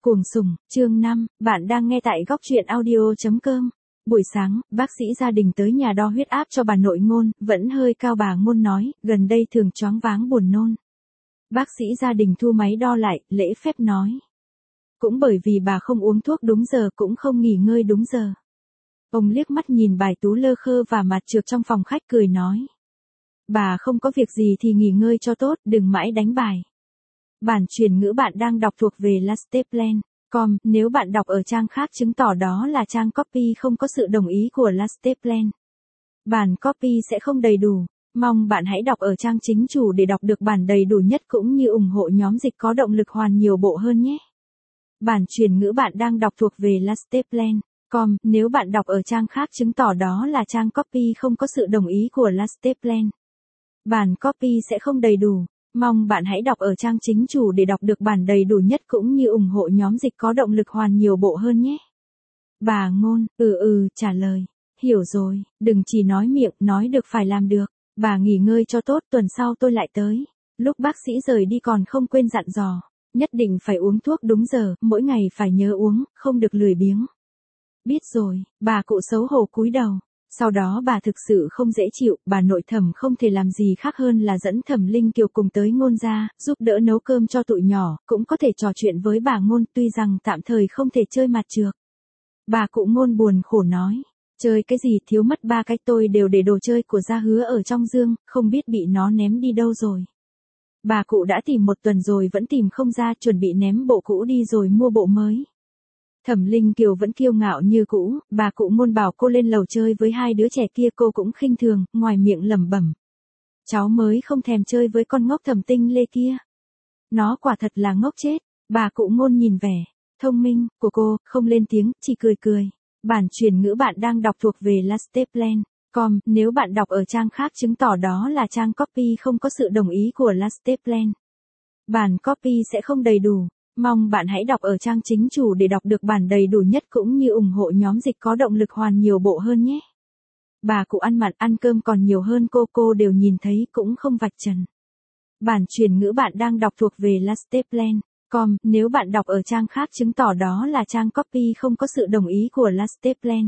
Cuồng sủng, chương 5, bạn đang nghe tại góc truyện audio.com. Buổi sáng, bác sĩ gia đình tới nhà đo huyết áp cho bà nội Ngôn, vẫn hơi cao. Bà Ngôn nói, gần đây thường choáng váng buồn nôn. Bác sĩ gia đình thu máy đo lại, lễ phép nói. Cũng bởi vì bà không uống thuốc đúng giờ cũng không nghỉ ngơi đúng giờ. Ông liếc mắt nhìn bài tú lơ khơ và mặt trược trong phòng khách cười nói. Bà không có việc gì thì nghỉ ngơi cho tốt, đừng mãi đánh bài. Bản truyền ngữ bạn đang đọc thuộc về lasteplan.com, nếu bạn đọc ở trang khác chứng tỏ đó là trang copy không có sự đồng ý của Lasteplan. Bản copy sẽ không đầy đủ, mong bạn hãy đọc ở trang chính chủ để đọc được bản đầy đủ nhất cũng như ủng hộ nhóm dịch có động lực hoàn nhiều bộ hơn nhé. Bản truyền ngữ bạn đang đọc thuộc về Lasteplan.com, nếu bạn đọc ở trang khác chứng tỏ đó là trang copy không có sự đồng ý của Lasteplan. Bản copy sẽ không đầy đủ. Mong bạn hãy đọc ở trang chính chủ để đọc được bản đầy đủ nhất cũng như ủng hộ nhóm dịch có động lực hoàn nhiều bộ hơn nhé. Bà Ngôn, trả lời. Hiểu rồi, đừng chỉ nói miệng, nói được phải làm được. Bà nghỉ ngơi cho tốt, tuần sau tôi lại tới. Lúc bác sĩ rời đi còn không quên dặn dò. Nhất định phải uống thuốc đúng giờ, mỗi ngày phải nhớ uống, không được lười biếng. Biết rồi, bà cụ xấu hổ cúi đầu. Sau đó bà thực sự không dễ chịu, bà nội Thẩm không thể làm gì khác hơn là dẫn Thẩm Linh Kiều cùng tới Ngôn gia, giúp đỡ nấu cơm cho tụi nhỏ, cũng có thể trò chuyện với bà Ngôn, tuy rằng tạm thời không thể chơi mặt trược. Bà cụ Ngôn buồn khổ nói, chơi cái gì thiếu mất 3 cái, tôi đều để đồ chơi của Gia Hứa ở trong giường, không biết bị nó ném đi đâu rồi. Bà cụ đã tìm 1 tuần rồi vẫn tìm không ra, chuẩn bị ném bộ cũ đi rồi mua bộ mới. Thẩm Linh Kiều vẫn kiêu ngạo như cũ, bà cụ Ngôn bảo cô lên lầu chơi với 2 đứa trẻ kia, cô cũng khinh thường, ngoài miệng lẩm bẩm. Cháu mới không thèm chơi với con ngốc Thẩm Tinh Lê kia. Nó quả thật là ngốc chết. Bà cụ Ngôn nhìn vẻ thông minh của cô, không lên tiếng, chỉ cười cười. Bản truyền ngữ bạn đang đọc thuộc về Lasteplan.com, nếu bạn đọc ở trang khác chứng tỏ đó là trang copy không có sự đồng ý của Lasteplan. Bản copy sẽ không đầy đủ. Mong bạn hãy đọc ở trang chính chủ để đọc được bản đầy đủ nhất cũng như ủng hộ nhóm dịch có động lực hoàn nhiều bộ hơn nhé. Bà cụ ăn mặn ăn cơm còn nhiều hơn cô đều nhìn thấy cũng không vạch trần. Bản truyền ngữ bạn đang đọc thuộc về Lasteplan.com, nếu bạn đọc ở trang khác chứng tỏ đó là trang copy không có sự đồng ý của Lasteplan.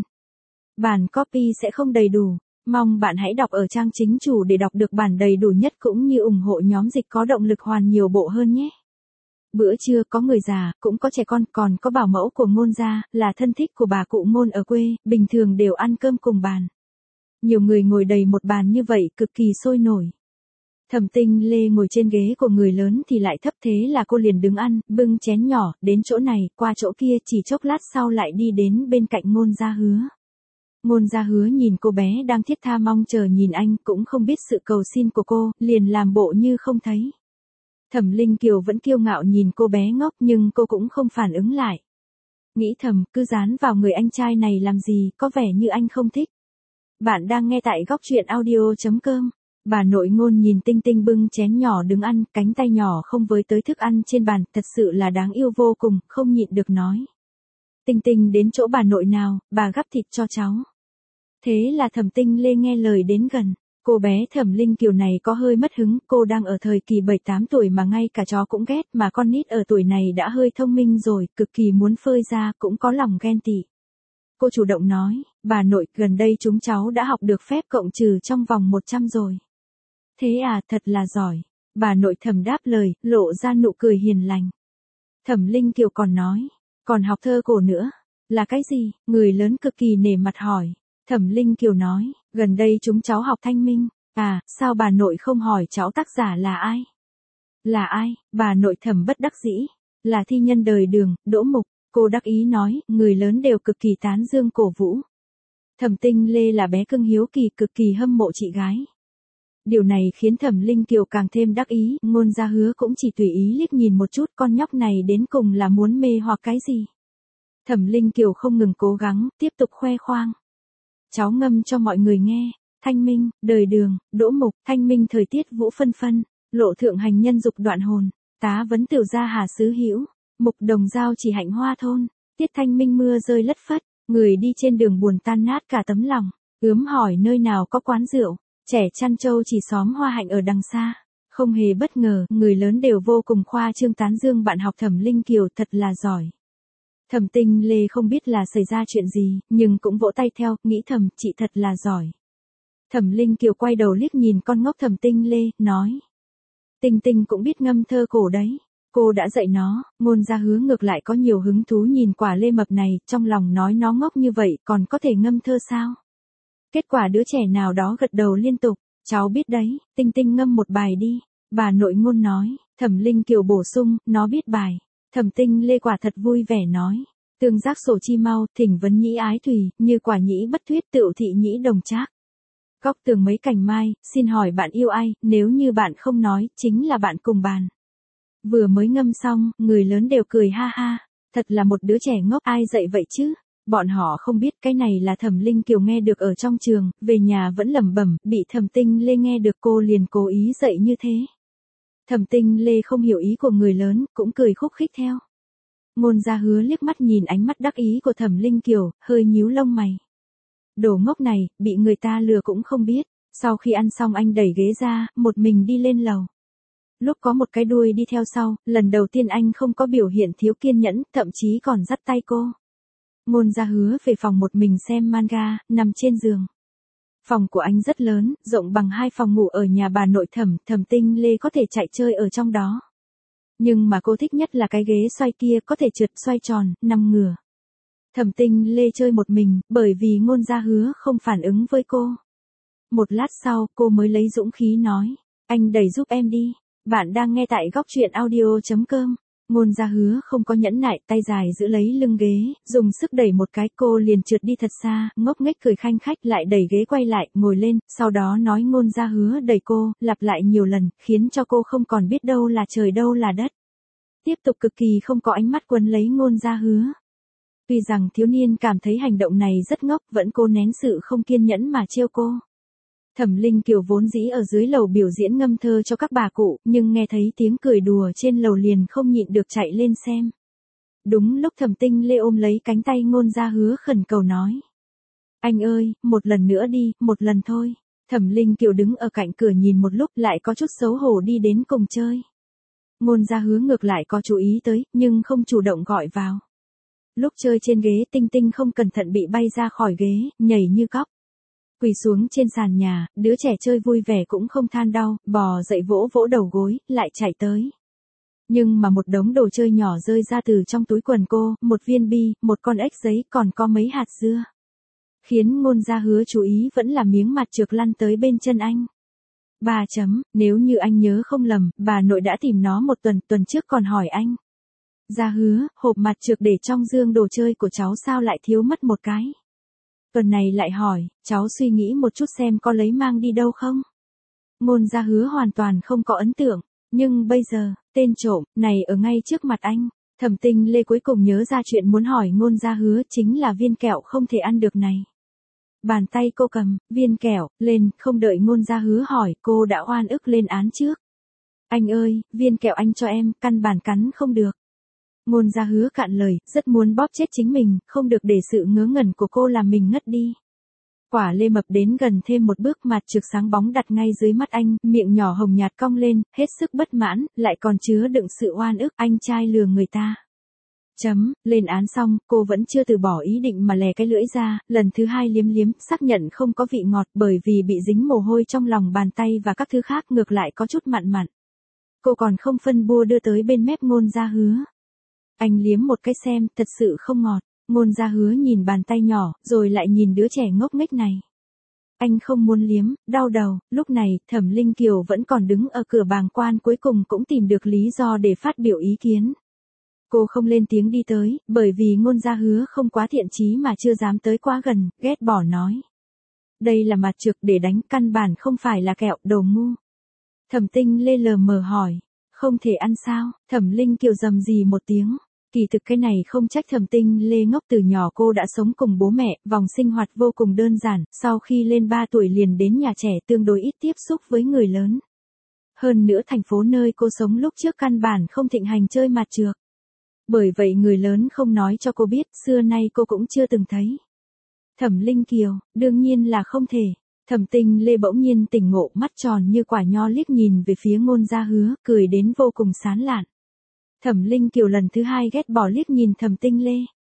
Bản copy sẽ không đầy đủ. Mong bạn hãy đọc ở trang chính chủ để đọc được bản đầy đủ nhất cũng như ủng hộ nhóm dịch có động lực hoàn nhiều bộ hơn nhé. Bữa trưa có người già, cũng có trẻ con, còn có bảo mẫu của Ngôn gia, là thân thích của bà cụ Ngôn ở quê, bình thường đều ăn cơm cùng bàn. Nhiều người ngồi đầy một bàn như vậy, cực kỳ sôi nổi. Thẩm Tinh Lê ngồi trên ghế của người lớn thì lại thấp, thế là cô liền đứng ăn, bưng chén nhỏ, đến chỗ này, qua chỗ kia, chỉ chốc lát sau lại đi đến bên cạnh Ngôn Gia Hứa. Ngôn Gia Hứa nhìn cô bé đang thiết tha mong chờ nhìn anh, cũng không biết sự cầu xin của cô, liền làm bộ như không thấy. Thẩm Linh Kiều vẫn kiêu ngạo nhìn cô bé ngốc nhưng cô cũng không phản ứng lại. Nghĩ thầm, cứ dán vào người anh trai này làm gì, có vẻ như anh không thích. Bạn đang nghe tại góc truyện audio.com. Bà nội Ngôn nhìn Tinh Tinh bưng chén nhỏ đứng ăn, cánh tay nhỏ không với tới thức ăn trên bàn, thật sự là đáng yêu vô cùng, không nhịn được nói. Tinh Tinh đến chỗ bà nội nào, bà gắp thịt cho cháu. Thế là Thẩm Tinh Lê nghe lời đến gần. Cô bé Thẩm Linh Kiều này có hơi mất hứng, cô đang ở thời kỳ 7-8 tuổi mà ngay cả chó cũng ghét, mà con nít ở tuổi này đã hơi thông minh rồi, cực kỳ muốn phơi ra, cũng có lòng ghen tị. Cô chủ động nói, bà nội, gần đây chúng cháu đã học được phép cộng trừ trong vòng 100 rồi. Thế à, thật là giỏi. Bà nội Thẩm đáp lời, lộ ra nụ cười hiền lành. Thẩm Linh Kiều còn nói, còn học thơ cổ nữa. Là cái gì? Người lớn cực kỳ nể mặt hỏi. Thẩm Linh Kiều nói, gần đây chúng cháu học thanh minh. À, sao bà nội không hỏi cháu tác giả là ai? Là ai? Bà nội Thẩm bất đắc dĩ. Là thi nhân đời Đường, Đỗ Mục. Cô đắc ý nói, người lớn đều cực kỳ tán dương cổ vũ. Thẩm Tinh Lê là bé cưng hiếu kỳ, cực kỳ hâm mộ chị gái. Điều này khiến Thẩm Linh Kiều càng thêm đắc ý, Ngôn Gia Hứa cũng chỉ tùy ý liếc nhìn một chút, con nhóc này đến cùng là muốn mê hoặc cái gì. Thẩm Linh Kiều không ngừng cố gắng, tiếp tục khoe khoang. Cháu ngâm cho mọi người nghe, thanh minh, đời Đường, Đỗ Mục, thanh minh thời tiết vũ phân phân, lộ thượng hành nhân dục đoạn hồn, tá vấn tiểu gia hà xứ hữu, mục đồng giao chỉ hạnh hoa thôn, tiết thanh minh mưa rơi lất phất, người đi trên đường buồn tan nát cả tấm lòng, ướm hỏi nơi nào có quán rượu, trẻ chăn trâu chỉ xóm hoa hạnh ở đằng xa. Không hề bất ngờ, người lớn đều vô cùng khoa trương tán dương bạn học Thẩm Linh Kiều thật là giỏi. Thẩm Tinh Lê không biết là xảy ra chuyện gì, nhưng cũng vỗ tay theo, nghĩ thầm, chị thật là giỏi. Thẩm Linh Kiều quay đầu liếc nhìn con ngốc Thẩm Tinh Lê, nói. Tinh Tinh cũng biết ngâm thơ cổ đấy. Cô đã dạy nó. Ngôn Gia Hứa ngược lại có nhiều hứng thú nhìn quả lê mập này, trong lòng nói nó ngốc như vậy còn có thể ngâm thơ sao? Kết quả đứa trẻ nào đó gật đầu liên tục. Cháu biết đấy, Tinh Tinh ngâm một bài đi. Bà nội Ngôn nói. Thẩm Linh Kiều bổ sung, nó biết bài. Thẩm Tinh Lê quả thật vui vẻ nói. Tương giác sổ chi mau, thỉnh vấn nhĩ ái thủy, như quả nhĩ bất thuyết tựu thị nhĩ đồng trác. Góc tường mấy cành mai, xin hỏi bạn yêu ai, nếu như bạn không nói, chính là bạn cùng bàn. Vừa mới ngâm xong, người lớn đều cười ha ha. Thật là một đứa trẻ ngốc, ai dạy vậy chứ? Bọn họ không biết cái này là Thẩm Linh Kiều nghe được ở trong trường, về nhà vẫn lẩm bẩm, bị Thẩm Tinh Lê nghe được cô liền cố ý dạy như thế. Thẩm Tinh Lê không hiểu ý của người lớn, cũng cười khúc khích theo. Ngôn Gia Hứa liếc mắt nhìn ánh mắt đắc ý của Thẩm Linh Kiều, hơi nhíu lông mày. Đồ ngốc này, bị người ta lừa cũng không biết. Sau khi ăn xong anh đẩy ghế ra, một mình đi lên lầu. Lúc có một cái đuôi đi theo sau, lần đầu tiên anh không có biểu hiện thiếu kiên nhẫn, thậm chí còn dắt tay cô. Ngôn Gia Hứa về phòng một mình xem manga, nằm trên giường. Phòng của anh rất lớn, rộng bằng 2 phòng ngủ ở nhà bà nội Thẩm, Thẩm Tinh Lê có thể chạy chơi ở trong đó. Nhưng mà cô thích nhất là cái ghế xoay kia có thể trượt xoay tròn, nằm ngửa. Thẩm Tinh Lê chơi một mình, bởi vì Ngôn Gia Hứa không phản ứng với cô. Một lát sau, cô mới lấy dũng khí nói, anh đẩy giúp em đi. Bạn đang nghe tại góc truyện audio.com. Ngôn Gia Hứa không có nhẫn nại, tay dài giữ lấy lưng ghế, dùng sức đẩy một cái, cô liền trượt đi thật xa, ngốc nghếch cười khanh khách lại đẩy ghế quay lại, ngồi lên, sau đó nói Ngôn Gia Hứa đẩy cô, lặp lại nhiều lần, khiến cho cô không còn biết đâu là trời đâu là đất. Tiếp tục cực kỳ không có ánh mắt quấn lấy Ngôn Gia Hứa. Tuy rằng thiếu niên cảm thấy hành động này rất ngốc, vẫn cố nén sự không kiên nhẫn mà trêu cô. Thẩm Linh Kiều vốn dĩ ở dưới lầu biểu diễn ngâm thơ cho các bà cụ, nhưng nghe thấy tiếng cười đùa trên lầu liền không nhịn được chạy lên xem. Đúng lúc Thẩm Tinh Lê ôm lấy cánh tay Ngôn Gia Hứa khẩn cầu nói. Anh ơi, một lần nữa đi, một lần thôi. Thẩm Linh Kiều đứng ở cạnh cửa nhìn một lúc lại có chút xấu hổ đi đến cùng chơi. Ngôn Gia Hứa ngược lại có chú ý tới, nhưng không chủ động gọi vào. Lúc chơi trên ghế Tinh Tinh không cẩn thận bị bay ra khỏi ghế, nhảy như cóc. Quỳ xuống trên sàn nhà, đứa trẻ chơi vui vẻ cũng không than đau, bò dậy vỗ vỗ đầu gối, lại chạy tới. Nhưng mà một đống đồ chơi nhỏ rơi ra từ trong túi quần cô, một viên bi, một con ếch giấy, còn có mấy hạt dưa. Khiến Ngôn Gia Hứa chú ý vẫn là miếng mặt trượt lăn tới bên chân anh. Nếu như anh nhớ không lầm, bà nội đã tìm nó một tuần trước còn hỏi anh. Gia Hứa, hộp mặt trượt để trong dương đồ chơi của cháu sao lại thiếu mất một cái? Tuần này lại hỏi, cháu suy nghĩ một chút xem có lấy mang đi đâu không? Ngôn Gia Hứa hoàn toàn không có ấn tượng, nhưng bây giờ, tên trộm này ở ngay trước mặt anh. Thẩm Tinh Lê cuối cùng nhớ ra chuyện muốn hỏi Ngôn Gia Hứa chính là viên kẹo không thể ăn được này. Bàn tay cô cầm, viên kẹo, lên, không đợi Ngôn Gia Hứa hỏi, cô đã oan ức lên án trước. Anh ơi, viên kẹo anh cho em, căn bản cắn không được. Ngôn Gia Hứa cạn lời, rất muốn bóp chết chính mình, không được để sự ngớ ngẩn của cô làm mình ngất đi. Quả lê mập đến gần thêm một bước, mặt trược sáng bóng đặt ngay dưới mắt anh, miệng nhỏ hồng nhạt cong lên, hết sức bất mãn, lại còn chứa đựng sự oan ức, anh trai lừa người ta. Lên án xong, cô vẫn chưa từ bỏ ý định mà lè cái lưỡi ra, lần thứ 2 liếm, xác nhận không có vị ngọt bởi vì bị dính mồ hôi trong lòng bàn tay và các thứ khác ngược lại có chút mặn mặn. Cô còn không phân bua đưa tới bên mép Ngôn Gia Hứa. Anh liếm một cái xem, thật sự không ngọt. Ngôn Gia Hứa nhìn bàn tay nhỏ, rồi lại nhìn đứa trẻ ngốc nghếch này. Anh không muốn liếm, đau đầu, lúc này, Thẩm Linh Kiều vẫn còn đứng ở cửa bàng quan, cuối cùng cũng tìm được lý do để phát biểu ý kiến. Cô không lên tiếng đi tới, bởi vì Ngôn Gia Hứa không quá thiện chí mà chưa dám tới quá gần, ghét bỏ nói. Đây là mặt trược để đánh, căn bản không phải là kẹo, đồ ngu. Thẩm Tinh Lê lờ mờ hỏi, không thể ăn sao? Thẩm Linh Kiều rầm rì một tiếng. Kỳ thực cái này không trách Thẩm Tinh Lê ngốc, từ nhỏ cô đã sống cùng bố mẹ, vòng sinh hoạt vô cùng đơn giản, sau khi lên 3 tuổi liền đến nhà trẻ tương đối ít tiếp xúc với người lớn. Hơn nữa thành phố nơi cô sống lúc trước căn bản không thịnh hành chơi mặt trược. Bởi vậy người lớn không nói cho cô biết, xưa nay cô cũng chưa từng thấy. Thẩm Linh Kiều, đương nhiên là không thể. Thẩm Tinh Lê bỗng nhiên tỉnh ngộ, mắt tròn như quả nho liếc nhìn về phía Ngôn Gia Hứa, cười đến vô cùng sán lạn. Thẩm Linh Kiều lần thứ 2 ghét bỏ liếc nhìn Thẩm Tinh Lê.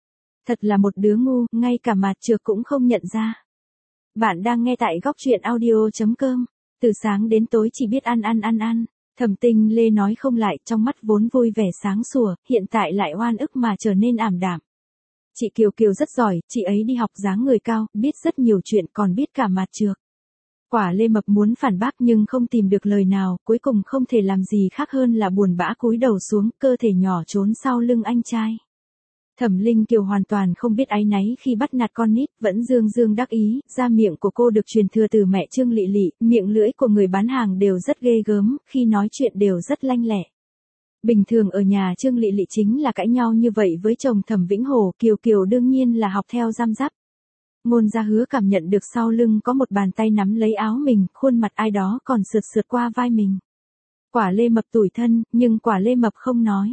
Thật là một đứa ngu, ngay cả mặt trược cũng không nhận ra. Bạn đang nghe tại góc truyện audio.com. Từ sáng đến tối chỉ biết ăn. Thẩm Tinh Lê nói không lại, trong mắt vốn vui vẻ sáng sủa, hiện tại lại oan ức mà trở nên ảm đạm. Chị Kiều Kiều rất giỏi, chị ấy đi học dáng người cao, biết rất nhiều chuyện, còn biết cả mặt trược. Quả Lê Mập muốn phản bác nhưng không tìm được lời nào, cuối cùng không thể làm gì khác hơn là buồn bã cúi đầu xuống, cơ thể nhỏ trốn sau lưng anh trai. Thẩm Linh Kiều hoàn toàn không biết áy náy khi bắt nạt con nít, vẫn dương dương đắc ý, da miệng của cô được truyền thừa từ mẹ Trương Lị Lị, miệng lưỡi của người bán hàng đều rất ghê gớm, khi nói chuyện đều rất lanh lẹ. Bình thường ở nhà Trương Lị Lị chính là cãi nhau như vậy với chồng Thẩm Vĩnh Hổ, Kiều Kiều đương nhiên là học theo răm rắp. Ngôn Gia Hứa cảm nhận được sau lưng có một bàn tay nắm lấy áo mình, khuôn mặt ai đó còn sượt sượt qua vai mình. Quả Lê Mập tủi thân, nhưng Quả Lê Mập không nói.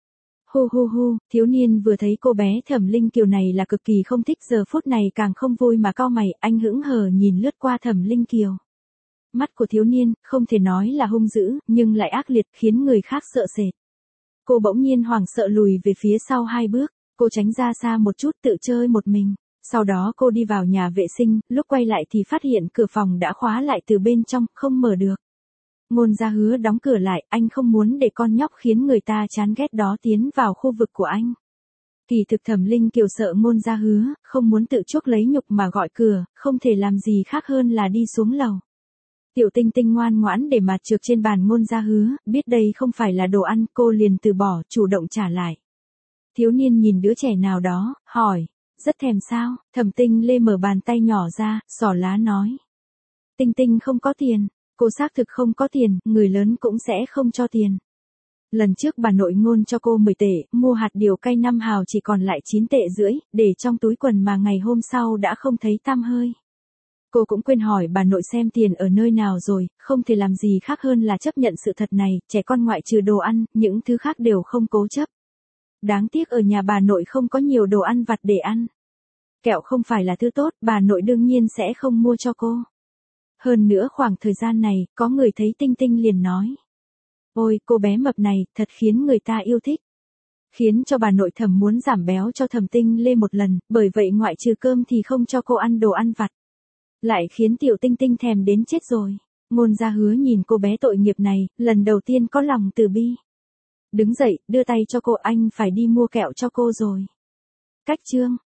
Hu, thiếu niên vừa thấy cô bé Thẩm Linh Kiều này là cực kỳ không thích, giờ phút này càng không vui mà cau mày, anh hững hờ nhìn lướt qua Thẩm Linh Kiều. Mắt của thiếu niên, không thể nói là hung dữ, nhưng lại ác liệt, khiến người khác sợ sệt. Cô bỗng nhiên hoảng sợ lùi về phía sau 2 bước, cô tránh ra xa một chút tự chơi một mình. Sau đó cô đi vào nhà vệ sinh, lúc quay lại thì phát hiện cửa phòng đã khóa lại từ bên trong, không mở được. Ngôn Gia Hứa đóng cửa lại, anh không muốn để con nhóc khiến người ta chán ghét đó tiến vào khu vực của anh. Kỳ thực Thẩm Linh Kiều sợ Ngôn Gia Hứa, không muốn tự chuốc lấy nhục mà gọi cửa, không thể làm gì khác hơn là đi xuống lầu. Tiểu Tinh Tinh ngoan ngoãn để mặt trược trên bàn Ngôn Gia Hứa, biết đây không phải là đồ ăn, cô liền từ bỏ, chủ động trả lại. Thiếu niên nhìn đứa trẻ nào đó, hỏi, rất thèm sao? Thẩm Tinh Lê mở bàn tay nhỏ ra, xỏ lá nói. Tinh Tinh không có tiền. Cô xác thực không có tiền, người lớn cũng sẽ không cho tiền. Lần trước bà nội Ngôn cho cô 10 tệ, mua hạt điều cay 5 hào chỉ còn lại 9,5 tệ, để trong túi quần mà ngày hôm sau đã không thấy tăm hơi. Cô cũng quên hỏi bà nội xem tiền ở nơi nào rồi, không thể làm gì khác hơn là chấp nhận sự thật này, trẻ con ngoại trừ đồ ăn, những thứ khác đều không cố chấp. Đáng tiếc ở nhà bà nội không có nhiều đồ ăn vặt để ăn. Kẹo không phải là thứ tốt, bà nội đương nhiên sẽ không mua cho cô. Hơn nữa khoảng thời gian này, có người thấy Tinh Tinh liền nói. Ôi, cô bé mập này, thật khiến người ta yêu thích. Khiến cho bà nội Thẩm muốn giảm béo cho Thẩm Tinh Lê một lần, bởi vậy ngoại trừ cơm thì không cho cô ăn đồ ăn vặt. Lại khiến tiểu Tinh Tinh thèm đến chết rồi. Ngôn Gia Hứa nhìn cô bé tội nghiệp này, lần đầu tiên có lòng từ bi. Đứng dậy, đưa tay cho cô, anh phải đi mua kẹo cho cô rồi. Cách chương.